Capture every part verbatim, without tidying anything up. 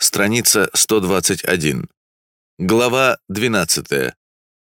Страница сто двадцать один. Глава двенадцатая.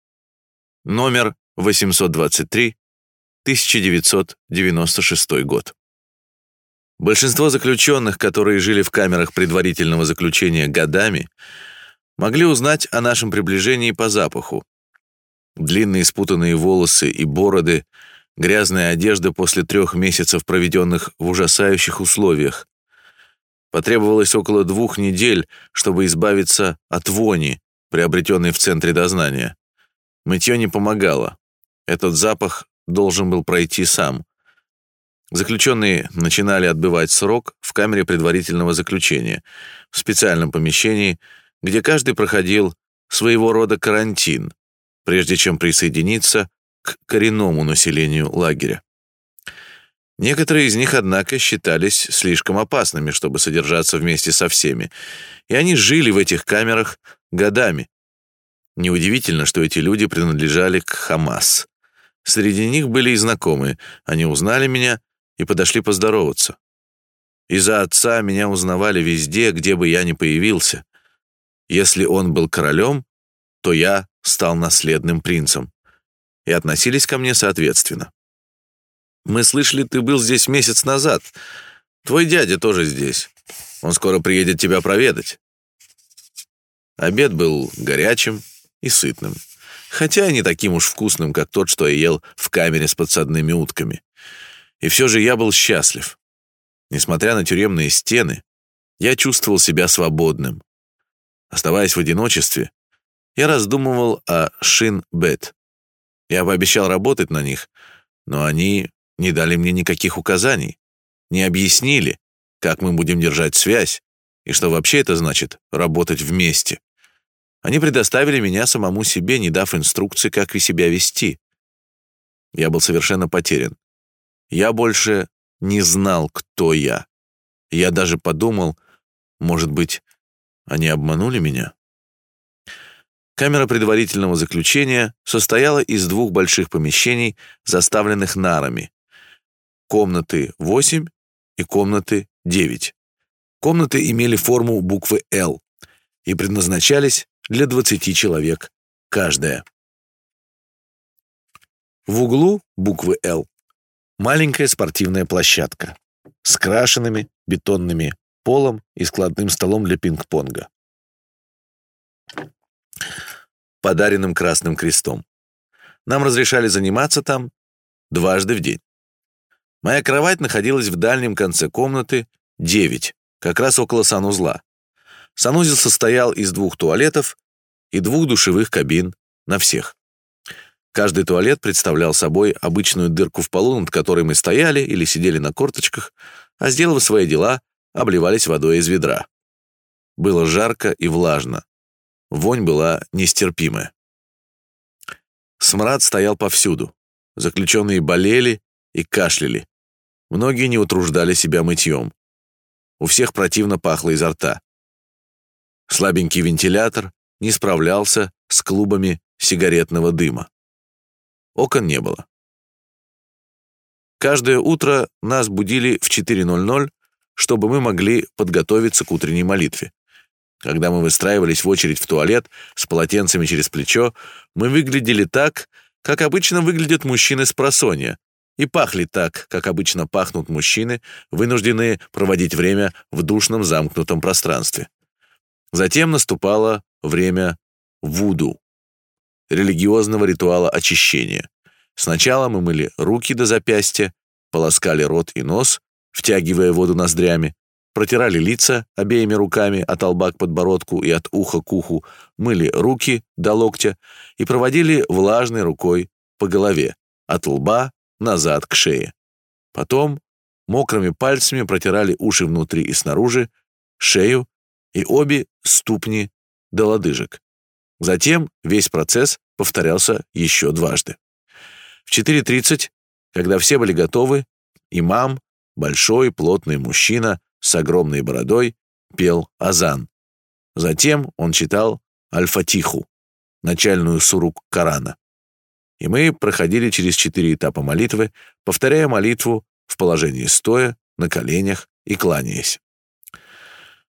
Номер восемьсот двадцать три, тысяча девятьсот девяносто шестой год. Большинство заключенных, которые жили в камерах предварительного заключения годами, могли узнать о нашем приближении по запаху. Длинные спутанные волосы и бороды, грязная одежда после трех месяцев, проведенных в ужасающих условиях. Потребовалось около двух недель, чтобы избавиться от вони, приобретенной в центре дознания. Мытье не помогало. Этот запах должен был пройти сам. Заключенные начинали отбывать срок в камере предварительного заключения, в специальном помещении, где каждый проходил своего рода карантин, прежде чем присоединиться к коренному населению лагеря. Некоторые из них, однако, считались слишком опасными, чтобы содержаться вместе со всеми, и они жили в этих камерах годами. Неудивительно, что эти люди принадлежали к Хамас. Среди них были и знакомые. Они узнали меня и подошли поздороваться. Из-за отца меня узнавали везде, где бы я ни появился. Если он был королем, то я стал наследным принцем. И относились ко мне соответственно. «Мы слышали, ты был здесь месяц назад. Твой дядя тоже здесь. Он скоро приедет тебя проведать». Обед был горячим и сытным, хотя и не таким уж вкусным, как тот, что я ел в камере с подсадными утками. И все же я был счастлив. Несмотря на тюремные стены, я чувствовал себя свободным. Оставаясь в одиночестве, я раздумывал о Шин-Бет. Я пообещал работать на них, но они не дали мне никаких указаний, не объяснили, как мы будем держать связь и что вообще это значит работать вместе. Они предоставили меня самому себе, не дав инструкции, как и себя вести. Я был совершенно потерян. Я больше не знал, кто я. Я даже подумал, может быть, они обманули меня? Камера предварительного заключения состояла из двух больших помещений, заставленных нарами. Комнаты восемь и комнаты девять. Комнаты имели форму буквы «Л» и предназначались для двадцати человек каждая. В углу буквы «Л» маленькая спортивная площадка с крашенными бетонными полом и складным столом для пинг-понга, подаренным Красным Крестом. Нам разрешали заниматься там дважды в день. Моя кровать находилась в дальнем конце комнаты девять, как раз около санузла. Санузел состоял из двух туалетов и двух душевых кабин на всех. Каждый туалет представлял собой обычную дырку в полу, над которой мы стояли или сидели на корточках, а, сделав свои дела, обливались водой из ведра. Было жарко и влажно. Вонь была нестерпимая. Смрад стоял повсюду. Заключенные болели и кашляли. Многие не утруждали себя мытьем. У всех противно пахло изо рта. Слабенький вентилятор не справлялся с клубами сигаретного дыма. Окон не было. Каждое утро нас будили в четыре ноль ноль, чтобы мы могли подготовиться к утренней молитве. Когда мы выстраивались в очередь в туалет с полотенцами через плечо, мы выглядели так, как обычно выглядят мужчины с просонья, и пахли так, как обычно пахнут мужчины, вынужденные проводить время в душном замкнутом пространстве. Затем наступало время вуду, религиозного ритуала очищения. Сначала мы мыли руки до запястья, полоскали рот и нос, втягивая воду ноздрями, протирали лица обеими руками от лба к подбородку и от уха к уху, мыли руки до локтя и проводили влажной рукой по голове, от лба назад к шее. Потом мокрыми пальцами протирали уши внутри и снаружи, шею и обе ступни до лодыжек. Затем весь процесс повторялся еще дважды. В четыре тридцать, когда все были готовы, имам, большой плотный мужчина с огромной бородой, пел азан. Затем он читал аль-Фатиху, начальную суру Корана. И мы проходили через четыре этапа молитвы, повторяя молитву в положении стоя, на коленях и кланяясь.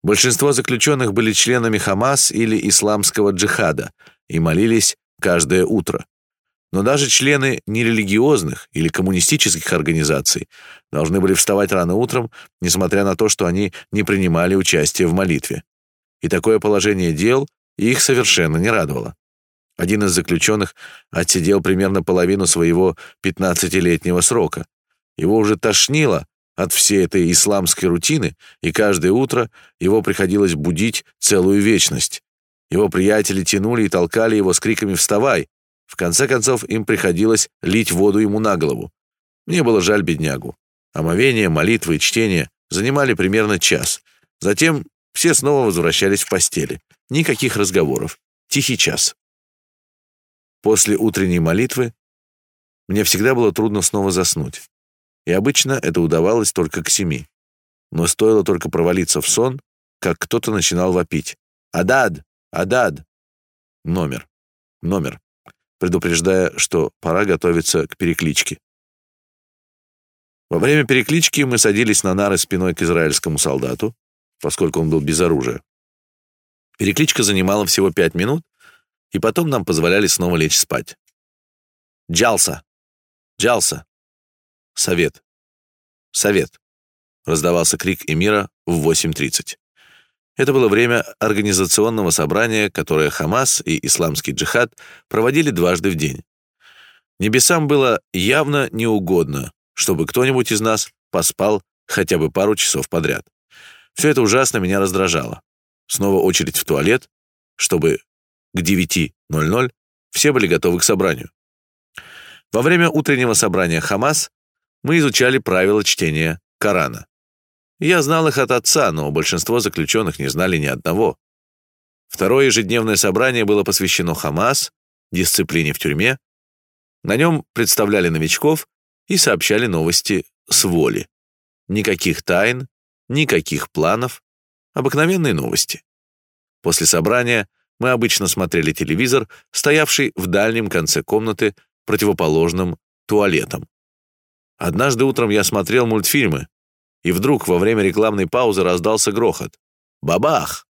Большинство заключенных были членами Хамас или исламского джихада и молились каждое утро. Но даже члены нерелигиозных или коммунистических организаций должны были вставать рано утром, несмотря на то, что они не принимали участие в молитве. И такое положение дел их совершенно не радовало. Один из заключенных отсидел примерно половину своего пятнадцатилетнего срока. Его уже тошнило от всей этой исламской рутины, и каждое утро его приходилось будить целую вечность. Его приятели тянули и толкали его с криками «Вставай!». В конце концов, им приходилось лить воду ему на голову. Мне было жаль беднягу. Омовение, молитвы и чтение занимали примерно час. Затем все снова возвращались в постели. Никаких разговоров. Тихий час. После утренней молитвы мне всегда было трудно снова заснуть. И обычно это удавалось только к семи. Но стоило только провалиться в сон, как кто-то начинал вопить. «Адад! Адад!» Номер. Номер. Предупреждая, что пора готовиться к перекличке. Во время переклички мы садились на нары спиной к израильскому солдату, поскольку он был без оружия. Перекличка занимала всего пять минут, и потом нам позволяли снова лечь спать. «Джалса! Джалса! Совет! Совет!» раздавался крик эмира в восемь тридцать. Это было время организационного собрания, которое Хамас и исламский джихад проводили дважды в день. Небесам было явно неугодно, чтобы кто-нибудь из нас поспал хотя бы пару часов подряд. Все это ужасно меня раздражало. Снова очередь в туалет, чтобы к девяти ноль-ноль все были готовы к собранию. Во время утреннего собрания Хамас мы изучали правила чтения Корана. Я знал их от отца, но большинство заключенных не знали ни одного. Второе ежедневное собрание было посвящено Хамас, дисциплине в тюрьме. На нем представляли новичков и сообщали новости с воли. Никаких тайн, никаких планов, обыкновенные новости. После собрания мы обычно смотрели телевизор, стоявший в дальнем конце комнаты, противоположным туалетам. Однажды утром я смотрел мультфильмы, и вдруг во время рекламной паузы раздался грохот. Бабах!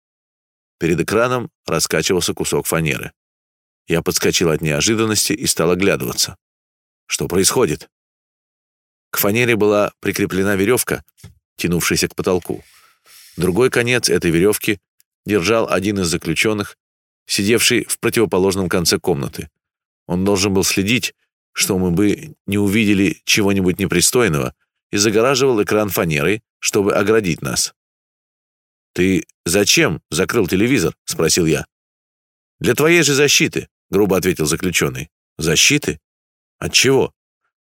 Перед экраном раскачивался кусок фанеры. Я подскочил от неожиданности и стал оглядываться. Что происходит? К фанере была прикреплена веревка, тянувшаяся к потолку. Другой конец этой веревки держал один из заключенных, сидевший в противоположном конце комнаты. Он должен был следить, что мы бы не увидели чего-нибудь непристойного, и загораживал экран фанерой, чтобы оградить нас. «Ты зачем закрыл телевизор?» — спросил я. «Для твоей же защиты», — грубо ответил заключенный. «Защиты? От чего?»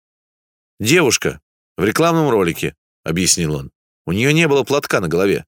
«Девушка в рекламном ролике», — объяснил он. «У нее не было платка на голове».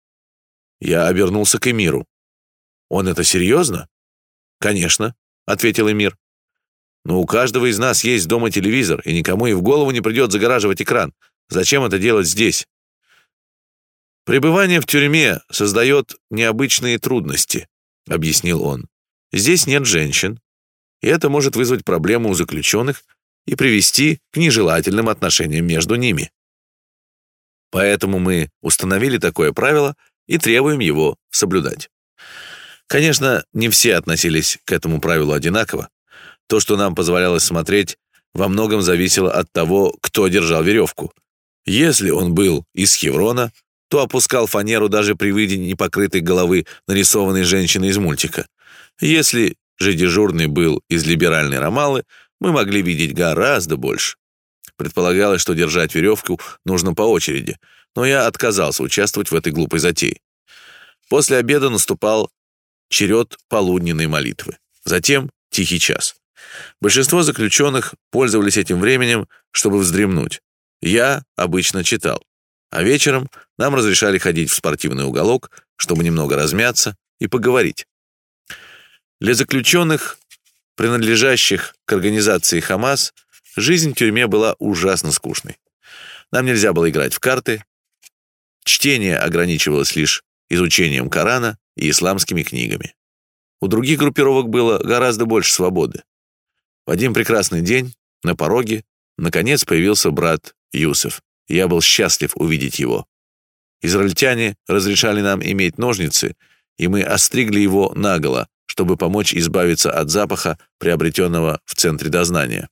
Я обернулся к эмиру. «Он это серьезно?» «Конечно», — ответил эмир. «Но у каждого из нас есть дома телевизор, и никому и в голову не придет загораживать экран. Зачем это делать здесь?» «Пребывание в тюрьме создает необычные трудности», — объяснил он. «Здесь нет женщин, и это может вызвать проблемы у заключенных и привести к нежелательным отношениям между ними. Поэтому мы установили такое правило и требуем его соблюдать». Конечно, не все относились к этому правилу одинаково. То, что нам позволялось смотреть, во многом зависело от того, кто держал веревку. Если он был из Хеврона, то опускал фанеру даже при виде непокрытой головы нарисованной женщины из мультика. Если же дежурный был из либеральной Рамаллы, мы могли видеть гораздо больше. Предполагалось, что держать веревку нужно по очереди, но я отказался участвовать в этой глупой затее. После обеда наступал черед полудненной молитвы. Затем тихий час. Большинство заключенных пользовались этим временем, чтобы вздремнуть. Я обычно читал, а вечером нам разрешали ходить в спортивный уголок, чтобы немного размяться и поговорить. Для заключенных, принадлежащих к организации Хамас, жизнь в тюрьме была ужасно скучной. Нам нельзя было играть в карты, чтение ограничивалось лишь изучением Корана и исламскими книгами. У других группировок было гораздо больше свободы. В один прекрасный день на пороге наконец появился брат Юсеф. Я был счастлив увидеть его. Израильтяне разрешали нам иметь ножницы, и мы остригли его наголо, чтобы помочь избавиться от запаха, приобретенного в центре дознания.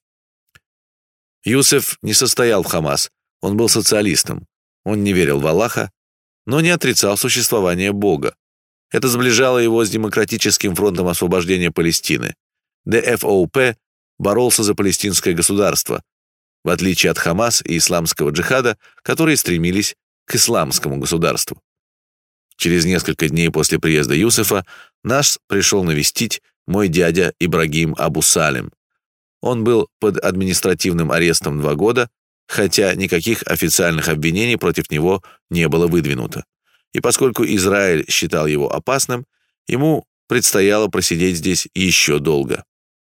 Юсеф не состоял в Хамас, он был социалистом. Он не верил в Аллаха, но не отрицал существование Бога. Это сближало его с Демократическим фронтом освобождения Палестины. дэ эф о пэ боролся за палестинское государство, в отличие от Хамас и исламского джихада, которые стремились к исламскому государству. Через несколько дней после приезда Юсефа нас пришел навестить мой дядя Ибрагим Абу Салим. Он был под административным арестом два года, хотя никаких официальных обвинений против него не было выдвинуто. И поскольку Израиль считал его опасным, ему предстояло просидеть здесь еще долго.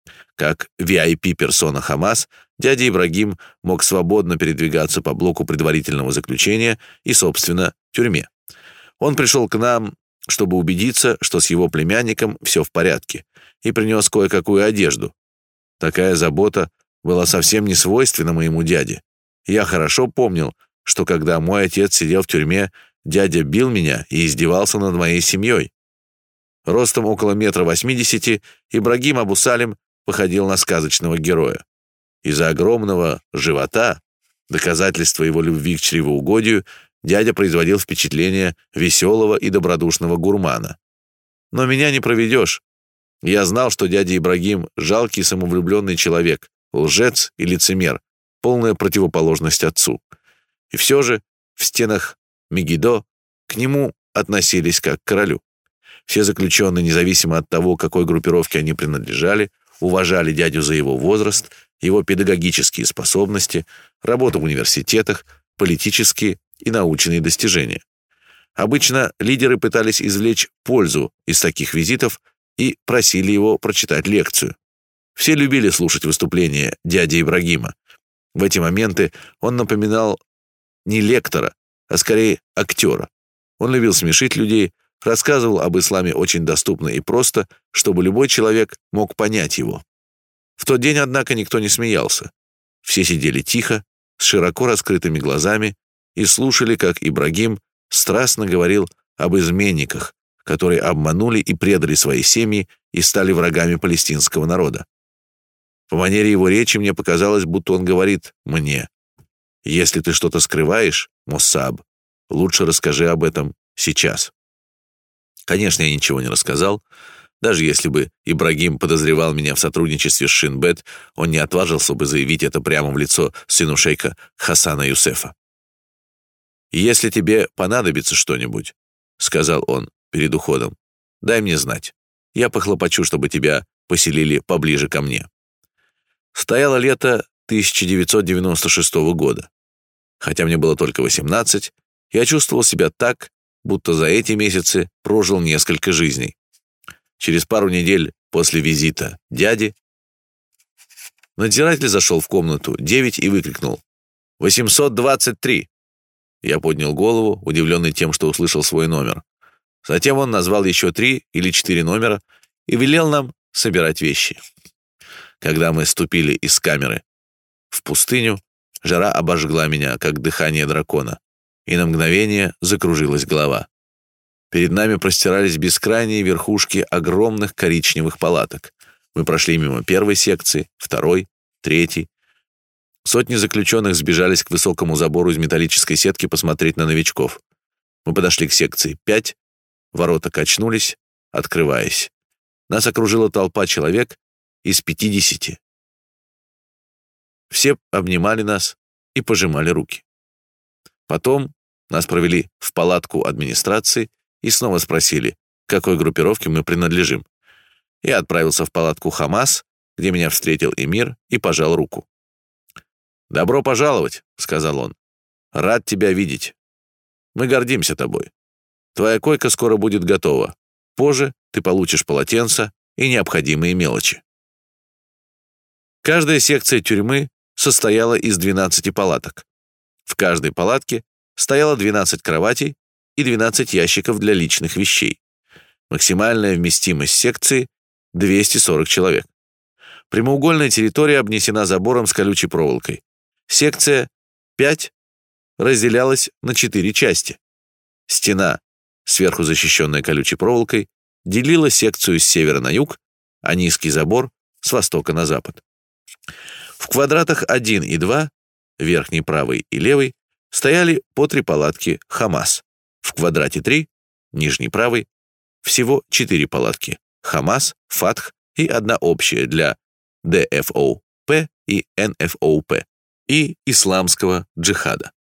Как ви ай пи-персона Хамас, дядя Ибрагим мог свободно передвигаться по блоку предварительного заключения и, собственно, тюрьме. Он пришел к нам, чтобы убедиться, что с его племянником все в порядке, и принес кое-какую одежду. Такая забота была совсем не свойственна моему дяде. Я хорошо помнил, что когда мой отец сидел в тюрьме, дядя бил меня и издевался над моей семьей. Ростом около метра восьмидесяти Ибрагим Абу Салим походил на сказочного героя. Из-за огромного живота, доказательства его любви к чревоугодию, дядя производил впечатление веселого и добродушного гурмана. Но меня не проведешь. Я знал, что дядя Ибрагим — жалкий самовлюбленный человек, лжец и лицемер, полная противоположность отцу. И все же в стенах Мегидо к нему относились как к королю. Все заключенные, независимо от того, какой группировке они принадлежали, уважали дядю за его возраст, его педагогические способности, работу в университетах, политические и научные достижения. Обычно лидеры пытались извлечь пользу из таких визитов и просили его прочитать лекцию. Все любили слушать выступления дяди Ибрагима. В эти моменты он напоминал не лектора, а скорее актера. Он любил смешить людей, рассказывал об исламе очень доступно и просто, чтобы любой человек мог понять его. В тот день, однако, никто не смеялся. Все сидели тихо, с широко раскрытыми глазами и слушали, как Ибрагим страстно говорил об изменниках, которые обманули и предали свои семьи и стали врагами палестинского народа. По манере его речи мне показалось, будто он говорит мне: «Если ты что-то скрываешь, Моссаб, лучше расскажи об этом сейчас». Конечно, я ничего не рассказал. Даже если бы Ибрагим подозревал меня в сотрудничестве с Шин-бет, он не отважился бы заявить это прямо в лицо сыну шейха Хасана Юсефа. «Если тебе понадобится что-нибудь, — сказал он перед уходом, — дай мне знать. Я похлопочу, чтобы тебя поселили поближе ко мне». Стояло лето тысяча девятьсот девяносто шестого года. Хотя мне было только восемнадцать, я чувствовал себя так, будто за эти месяцы прожил несколько жизней. Через пару недель после визита дяди надзиратель зашел в комнату девять и выкрикнул: «восемьсот двадцать три!» Я поднял голову, удивленный тем, что услышал свой номер. Затем он назвал еще три или четыре номера и велел нам собирать вещи. Когда мы ступили из камеры в пустыню, жара обожгла меня, как дыхание дракона, и на мгновение закружилась голова. Перед нами простирались бескрайние верхушки огромных коричневых палаток. Мы прошли мимо первой секции, второй, третьей. Сотни заключенных сбежались к высокому забору из металлической сетки посмотреть на новичков. Мы подошли к секции пять, ворота качнулись, открываясь. Нас окружила толпа человек из пятидесяти. Все обнимали нас и пожимали руки. Потом нас провели в палатку администрации и снова спросили, к какой группировке мы принадлежим. Я отправился в палатку Хамас, где меня встретил эмир и пожал руку. «Добро пожаловать», — сказал он. «Рад тебя видеть. Мы гордимся тобой. Твоя койка скоро будет готова. Позже ты получишь полотенца и необходимые мелочи». Каждая секция тюрьмы состояла из двенадцати палаток. В каждой палатке стояло двенадцать кроватей и двенадцать ящиков для личных вещей. Максимальная вместимость секции — двести сорок человек. Прямоугольная территория обнесена забором с колючей проволокой. Секция пять разделялась на четыре части. Стена, сверху защищенная колючей проволокой, делила секцию с севера на юг, а низкий забор — с востока на запад. В квадратах один и два, верхний правый и левый, стояли по три палатки Хамас. В квадрате три, нижний правый, всего четыре палатки Хамас, Фатх и одна общая для дэ эф о пэ и эн эф о пэ и исламского джихада.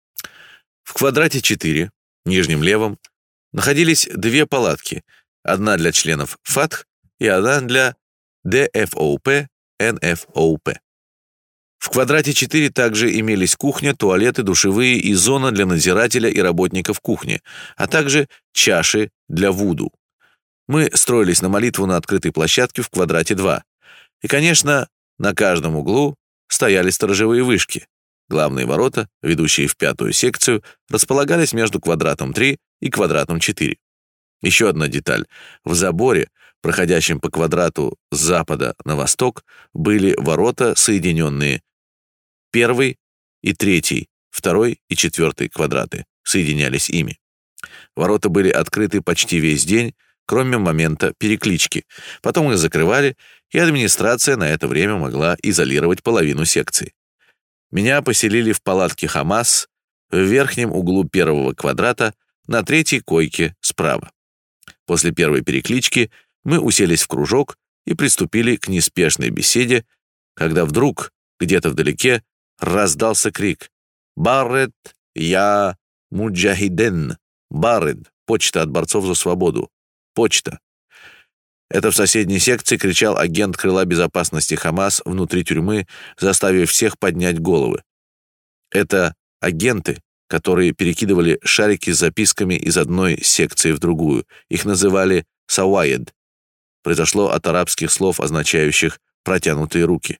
В квадрате четыре, нижнем левом, находились две палатки, одна для членов Фатх и одна для дэ эф о пэ, эн эф о пэ. В квадрате четыре также имелись кухня, туалеты, душевые и зона для надзирателя и работников кухни, а также чаши для вуду. Мы строились на молитву на открытой площадке в квадрате два. И, конечно, на каждом углу стояли сторожевые вышки. Главные ворота, ведущие в пятую секцию, располагались между квадратом три и квадратом четыре. Еще одна деталь. В заборе, проходящем по квадрату с запада на восток, были ворота, соединенные первый и третий, второй и четвертый квадраты, соединялись ими. Ворота были открыты почти весь день, кроме момента переклички. Потом их закрывали, и администрация на это время могла изолировать половину секции. Меня поселили в палатке Хамас в верхнем углу первого квадрата на третьей койке справа. После первой переклички мы уселись в кружок и приступили к неспешной беседе, когда вдруг, где-то вдалеке, раздался крик: «Баррет, я муджахиден! Баррет! Почта от борцов за свободу! Почта!» Это в соседней секции кричал агент крыла безопасности Хамас внутри тюрьмы, заставив всех поднять головы. Это агенты, которые перекидывали шарики с записками из одной секции в другую. Их называли «саваед». Произошло от арабских слов, означающих «протянутые руки».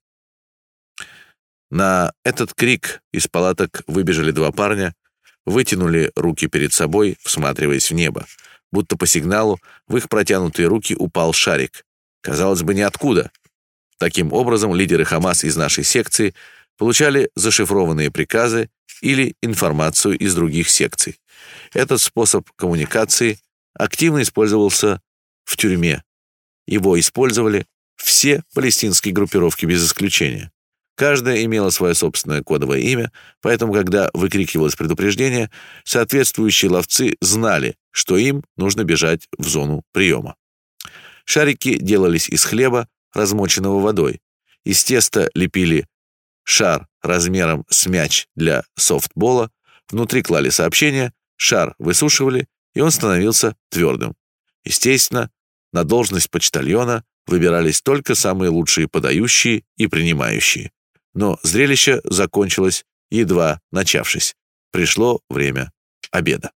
На этот крик из палаток выбежали два парня, вытянули руки перед собой, всматриваясь в небо. Будто по сигналу в их протянутые руки упал шарик. Казалось бы, ниоткуда. Таким образом, лидеры Хамас из нашей секции получали зашифрованные приказы или информацию из других секций. Этот способ коммуникации активно использовался в тюрьме. Его использовали все палестинские группировки без исключения. Каждая имела свое собственное кодовое имя, поэтому, когда выкрикивалось предупреждение, соответствующие ловцы знали, что им нужно бежать в зону приема. Шарики делались из хлеба, размоченного водой. Из теста лепили шар размером с мяч для софтбола, внутри клали сообщения, шар высушивали, и он становился твердым. Естественно, на должность почтальона выбирались только самые лучшие подающие и принимающие. Но зрелище закончилось, едва начавшись. Пришло время обеда.